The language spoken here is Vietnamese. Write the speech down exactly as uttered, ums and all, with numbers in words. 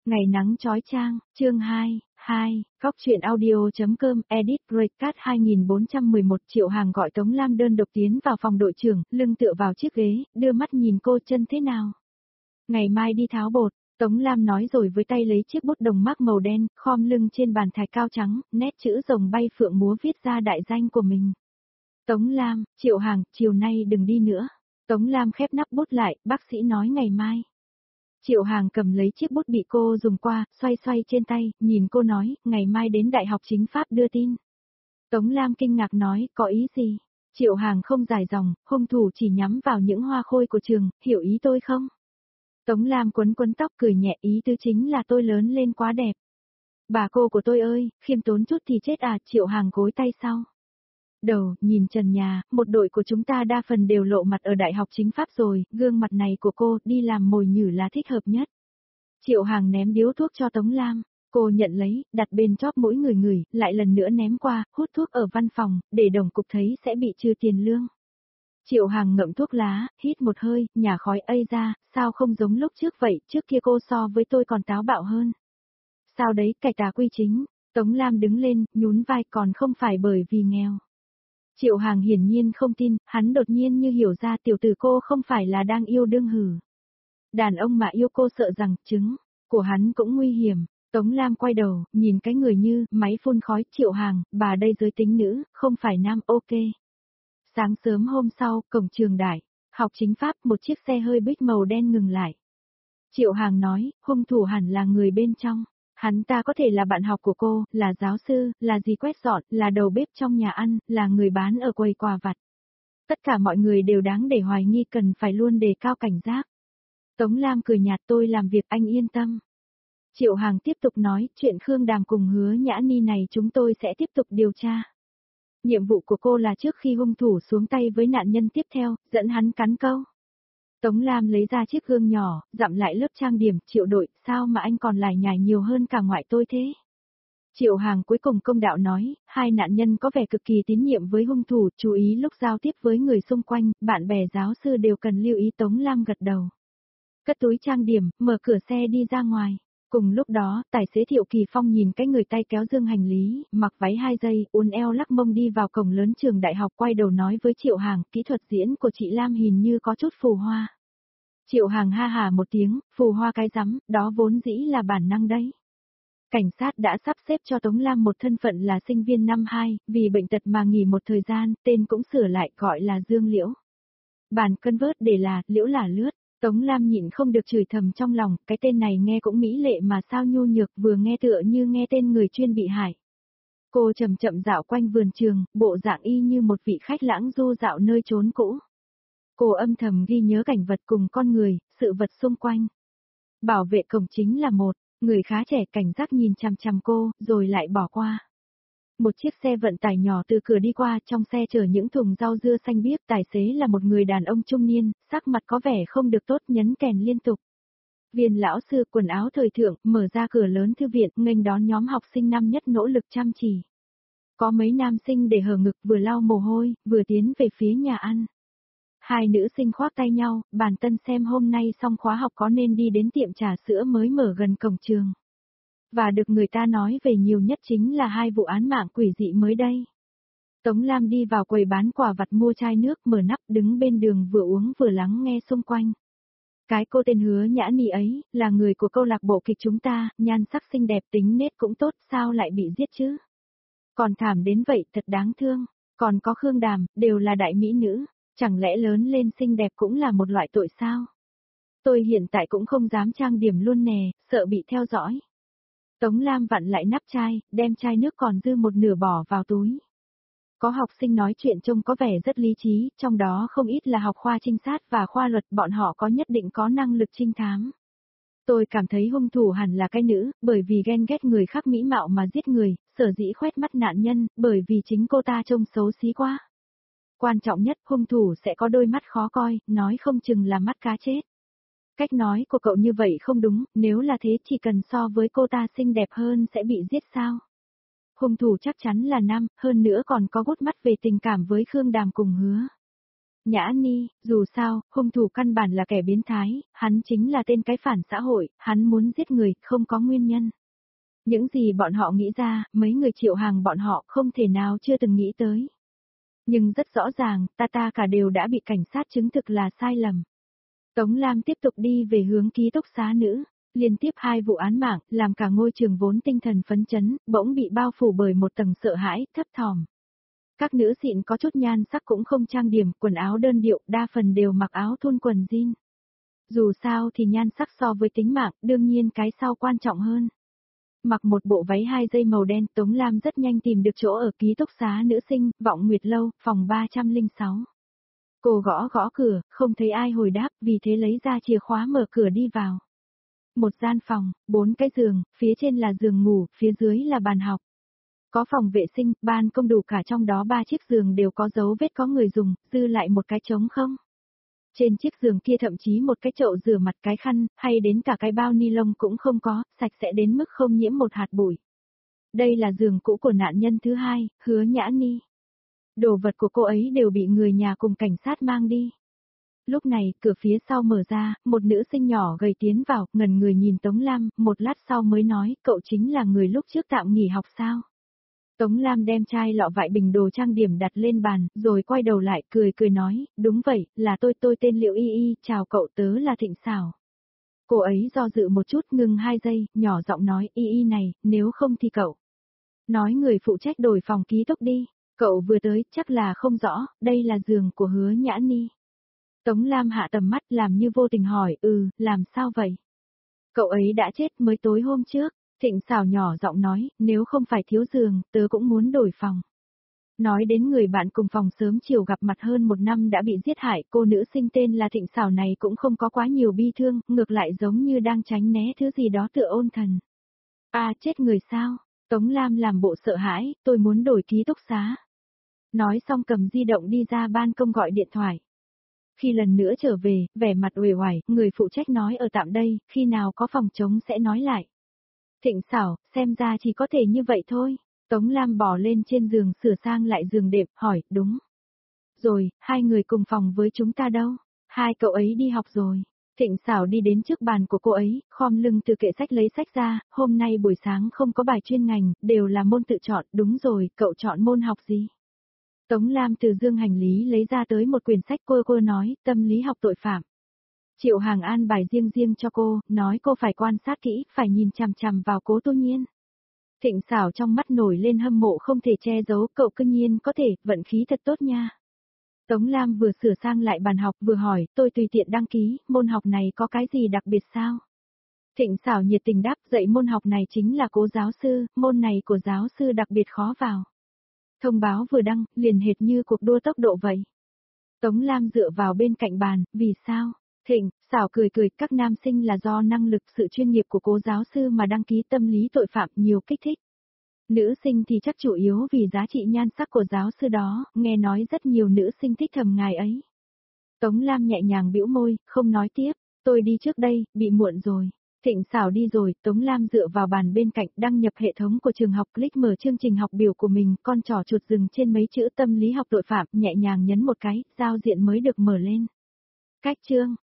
Ngày nắng chói chang, chương hai, hai, góc truyện audio.com, edit Recast hai nghìn bốn trăm mười một Triệu Hàng gọi Tống Lam đơn độc tiến vào phòng đội trưởng, lưng tựa vào chiếc ghế, đưa mắt nhìn cô chân thế nào. Ngày mai đi tháo bột, Tống Lam nói rồi với tay lấy chiếc bút đồng mác màu đen, khom lưng trên bàn thạch cao trắng, nét chữ rồng bay phượng múa viết ra đại danh của mình. Tống Lam, Triệu Hàng, chiều nay đừng đi nữa. Tống Lam khép nắp bút lại, bác sĩ nói ngày mai. Triệu Hàng cầm lấy chiếc bút bị cô dùng qua, xoay xoay trên tay, nhìn cô nói, ngày mai đến Đại học Chính pháp đưa tin. Tống Lam kinh ngạc nói, có ý gì? Triệu Hàng không dài dòng, hung thủ chỉ nhắm vào những hoa khôi của trường, hiểu ý tôi không? Tống Lam quấn quấn tóc cười nhẹ, ý tư chính là tôi lớn lên quá đẹp. Bà cô của tôi ơi, khiêm tốn chút thì chết à, Triệu Hàng gối tay sau. Đầu, nhìn trần nhà, một đội của chúng ta đa phần đều lộ mặt ở Đại học Chính pháp rồi, gương mặt này của cô đi làm mồi nhử là thích hợp nhất. Triệu Hàng ném điếu thuốc cho Tống Lam, cô nhận lấy, đặt bên chóp mỗi người người, lại lần nữa ném qua, hút thuốc ở văn phòng, để đồng cục thấy sẽ bị trừ tiền lương. Triệu Hàng ngậm thuốc lá, hít một hơi, nhả khói ây ra, sao không giống lúc trước vậy, trước kia cô so với tôi còn táo bạo hơn. Sao đấy, cải tà quy chính, Tống Lam đứng lên, nhún vai, còn không phải bởi vì nghèo. Triệu Hàng hiển nhiên không tin, hắn đột nhiên như hiểu ra tiểu tử cô không phải là đang yêu đương hử. Đàn ông mà yêu cô sợ rằng, trứng của hắn cũng nguy hiểm. Tống Lam quay đầu, nhìn cái người như, máy phun khói, Triệu Hàng, bà đây giới tính nữ, không phải nam, ok. Sáng sớm hôm sau, cổng trường Đại học Chính pháp, một chiếc xe hơi bích màu đen ngừng lại. Triệu Hàng nói, hung thủ hẳn là người bên trong. Hắn ta có thể là bạn học của cô, là giáo sư, là dì quét dọn, là đầu bếp trong nhà ăn, là người bán ở quầy quà vặt. Tất cả mọi người đều đáng để hoài nghi, cần phải luôn đề cao cảnh giác. Tống Lam cười nhạt, tôi làm việc anh yên tâm. Triệu Hàng tiếp tục nói, chuyện Khương Đàm cùng Hứa Nhã Ni này chúng tôi sẽ tiếp tục điều tra. Nhiệm vụ của cô là trước khi hung thủ xuống tay với nạn nhân tiếp theo, dẫn hắn cắn câu. Tống Lam lấy ra chiếc gương nhỏ, dặm lại lớp trang điểm, Triệu đội, sao mà anh còn lải nhải nhiều hơn cả ngoại tôi thế? Triệu Hàng cuối cùng công đạo nói, hai nạn nhân có vẻ cực kỳ tín nhiệm với hung thủ, chú ý lúc giao tiếp với người xung quanh, bạn bè giáo sư đều cần lưu ý. Tống Lam gật đầu. Cất túi trang điểm, mở cửa xe đi ra ngoài. Cùng lúc đó, tài xế Thiệu Kỳ Phong nhìn cái người tay kéo dương hành lý, mặc váy hai giây, uốn eo lắc mông đi vào cổng lớn trường đại học, quay đầu nói với Triệu Hàng, kỹ thuật diễn của chị Lam hình như có chút phù hoa. Triệu Hàng ha hà một tiếng, phù hoa cái rắm, đó vốn dĩ là bản năng đấy. Cảnh sát đã sắp xếp cho Tống Lam một thân phận là sinh viên năm hai, vì bệnh tật mà nghỉ một thời gian, tên cũng sửa lại gọi là Dương Liễu. Bản cân vớt để là, Liễu là lướt. Tống Lam nhịn không được chửi thầm trong lòng, cái tên này nghe cũng mỹ lệ mà sao nhu nhược, vừa nghe tựa như nghe tên người chuyên bị hại. Cô chậm chậm dạo quanh vườn trường, bộ dạng y như một vị khách lãng du dạo nơi chốn cũ. Cô âm thầm ghi nhớ cảnh vật cùng con người, sự vật xung quanh. Bảo vệ cổng chính là một người khá trẻ, cảnh giác nhìn chằm chằm cô, rồi lại bỏ qua. Một chiếc xe vận tải nhỏ từ cửa đi qua, trong xe chở những thùng rau dưa xanh biếc, tài xế là một người đàn ông trung niên, sắc mặt có vẻ không được tốt, nhấn kèn liên tục. Viên lão sư quần áo thời thượng, mở ra cửa lớn thư viện, nghênh đón nhóm học sinh năm nhất nỗ lực chăm chỉ. Có mấy nam sinh để hở ngực vừa lau mồ hôi, vừa tiến về phía nhà ăn. Hai nữ sinh khoác tay nhau, bàn tân xem hôm nay xong khóa học có nên đi đến tiệm trà sữa mới mở gần cổng trường. Và được người ta nói về nhiều nhất chính là hai vụ án mạng quỷ dị mới đây. Tống Lam đi vào quầy bán quà vặt mua chai nước, mở nắp, đứng bên đường vừa uống vừa lắng nghe xung quanh. Cái cô tên Hứa Nhã Ni ấy, là người của câu lạc bộ kịch chúng ta, nhan sắc xinh đẹp, tính nết cũng tốt, sao lại bị giết chứ? Còn thảm đến vậy, thật đáng thương. Còn có Khương Đàm, đều là đại mỹ nữ, chẳng lẽ lớn lên xinh đẹp cũng là một loại tội sao? Tôi hiện tại cũng không dám trang điểm luôn nè, sợ bị theo dõi. Tống Lam vặn lại nắp chai, đem chai nước còn dư một nửa bỏ vào túi. Có học sinh nói chuyện trông có vẻ rất lý trí, trong đó không ít là học khoa trinh sát và khoa luật, bọn họ có nhất định có năng lực trinh thám. Tôi cảm thấy hung thủ hẳn là cái nữ, bởi vì ghen ghét người khác mỹ mạo mà giết người, sở dĩ khoét mắt nạn nhân, bởi vì chính cô ta trông xấu xí quá. Quan trọng nhất, hung thủ sẽ có đôi mắt khó coi, nói không chừng là mắt cá chết. Cách nói của cậu như vậy không đúng, nếu là thế chỉ cần so với cô ta xinh đẹp hơn sẽ bị giết sao? Hung thủ chắc chắn là nam, hơn nữa còn có gút mắt về tình cảm với Khương Đàm cùng Hứa Nhã Ni, dù sao, hung thủ căn bản là kẻ biến thái, hắn chính là tên cái phản xã hội, hắn muốn giết người, không có nguyên nhân. Những gì bọn họ nghĩ ra, mấy người Triệu Hàng bọn họ không thể nào chưa từng nghĩ tới. Nhưng rất rõ ràng, ta ta cả đều đã bị cảnh sát chứng thực là sai lầm. Tống Lam tiếp tục đi về hướng ký túc xá nữ. Liên tiếp hai vụ án mạng, làm cả ngôi trường vốn tinh thần phấn chấn, bỗng bị bao phủ bởi một tầng sợ hãi, thấp thỏm. Các nữ xịn có chút nhan sắc cũng không trang điểm, quần áo đơn điệu, đa phần đều mặc áo thun quần jean. Dù sao thì nhan sắc so với tính mạng, đương nhiên cái sau quan trọng hơn. Mặc một bộ váy hai dây màu đen, Tống Lam rất nhanh tìm được chỗ ở ký túc xá nữ sinh, Vọng Nguyệt Lâu, phòng ba trăm lẻ sáu. Cô gõ gõ cửa, không thấy ai hồi đáp, vì thế lấy ra chìa khóa mở cửa đi vào. Một gian phòng, bốn cái giường, phía trên là giường ngủ, phía dưới là bàn học. Có phòng vệ sinh, ban công đủ cả, trong đó ba chiếc giường đều có dấu vết có người dùng, dư lại một cái trống không. Trên chiếc giường kia thậm chí một cái chậu rửa mặt, cái khăn, hay đến cả cái bao ni lông cũng không có, sạch sẽ đến mức không nhiễm một hạt bụi. Đây là giường cũ của nạn nhân thứ hai, Hứa Nhã Ni. Đồ vật của cô ấy đều bị người nhà cùng cảnh sát mang đi. Lúc này, cửa phía sau mở ra, một nữ sinh nhỏ gầy tiến vào, ngẩn người nhìn Tống Lam, một lát sau mới nói, cậu chính là người lúc trước tạm nghỉ học sao? Tống Lam đem chai lọ vại bình đồ trang điểm đặt lên bàn, rồi quay đầu lại, cười cười nói, đúng vậy, là tôi tôi tên Liệu Y Y, chào cậu, tớ là Thịnh Sảo. Cô ấy do dự một chút, ngừng hai giây, nhỏ giọng nói, Y Y này, nếu không thì cậu. Nói người phụ trách đổi phòng ký túc đi, cậu vừa tới, chắc là không rõ, đây là giường của Hứa Nhã Ni. Tống Lam hạ tầm mắt làm như vô tình hỏi, ừ, làm sao vậy? Cậu ấy đã chết mới tối hôm trước. Thịnh Sảo nhỏ giọng nói, nếu không phải thiếu giường, tớ cũng muốn đổi phòng. Nói đến người bạn cùng phòng sớm chiều gặp mặt hơn một năm đã bị giết hại, cô nữ sinh tên là Thịnh Sảo này cũng không có quá nhiều bi thương, ngược lại giống như đang tránh né thứ gì đó tựa ôn thần. À, chết người sao? Tống Lam làm bộ sợ hãi, tôi muốn đổi ký túc xá. Nói xong cầm di động đi ra ban công gọi điện thoại. Khi lần nữa trở về, vẻ mặt uể oải, người phụ trách nói ở tạm đây, khi nào có phòng trống sẽ nói lại. Thịnh Sảo, xem ra chỉ có thể như vậy thôi. Tống Lam bò lên trên giường sửa sang lại giường đệm, hỏi, đúng. Rồi, hai người cùng phòng với chúng ta đâu? Hai cậu ấy đi học rồi. Thịnh Sảo đi đến trước bàn của cô ấy, khom lưng từ kệ sách lấy sách ra, hôm nay buổi sáng không có bài chuyên ngành, đều là môn tự chọn, đúng rồi, cậu chọn môn học gì? Tống Lam từ dương hành lý lấy ra tới một quyển sách, cô cô nói, tâm lý học tội phạm. Triệu Hàng an bài riêng riêng cho cô, nói cô phải quan sát kỹ, phải nhìn chằm chằm vào Cố Tu Nhiên. Thịnh Sảo trong mắt nổi lên hâm mộ không thể che giấu, cậu cư nhiên có thể, vận khí thật tốt nha. Tống Lam vừa sửa sang lại bàn học vừa hỏi, tôi tùy tiện đăng ký, môn học này có cái gì đặc biệt sao? Thịnh Sảo nhiệt tình đáp, dạy môn học này chính là Cố giáo sư, môn này của giáo sư đặc biệt khó vào. Thông báo vừa đăng, liền hệt như cuộc đua tốc độ vậy. Tống Lam dựa vào bên cạnh bàn, vì sao? Thịnh Sảo cười cười, các nam sinh là do năng lực sự chuyên nghiệp của Cố giáo sư mà đăng ký tâm lý tội phạm nhiều kích thích. Nữ sinh thì chắc chủ yếu vì giá trị nhan sắc của giáo sư đó, nghe nói rất nhiều nữ sinh thích thầm ngài ấy. Tống Lam nhẹ nhàng bĩu môi, không nói tiếp, tôi đi trước đây, bị muộn rồi. Thịnh Sảo đi rồi, Tống Lam dựa vào bàn bên cạnh đăng nhập hệ thống của trường học, click mở chương trình học biểu của mình, con trỏ chuột dừng trên mấy chữ tâm lý học tội phạm, nhẹ nhàng nhấn một cái, giao diện mới được mở lên. Cách chương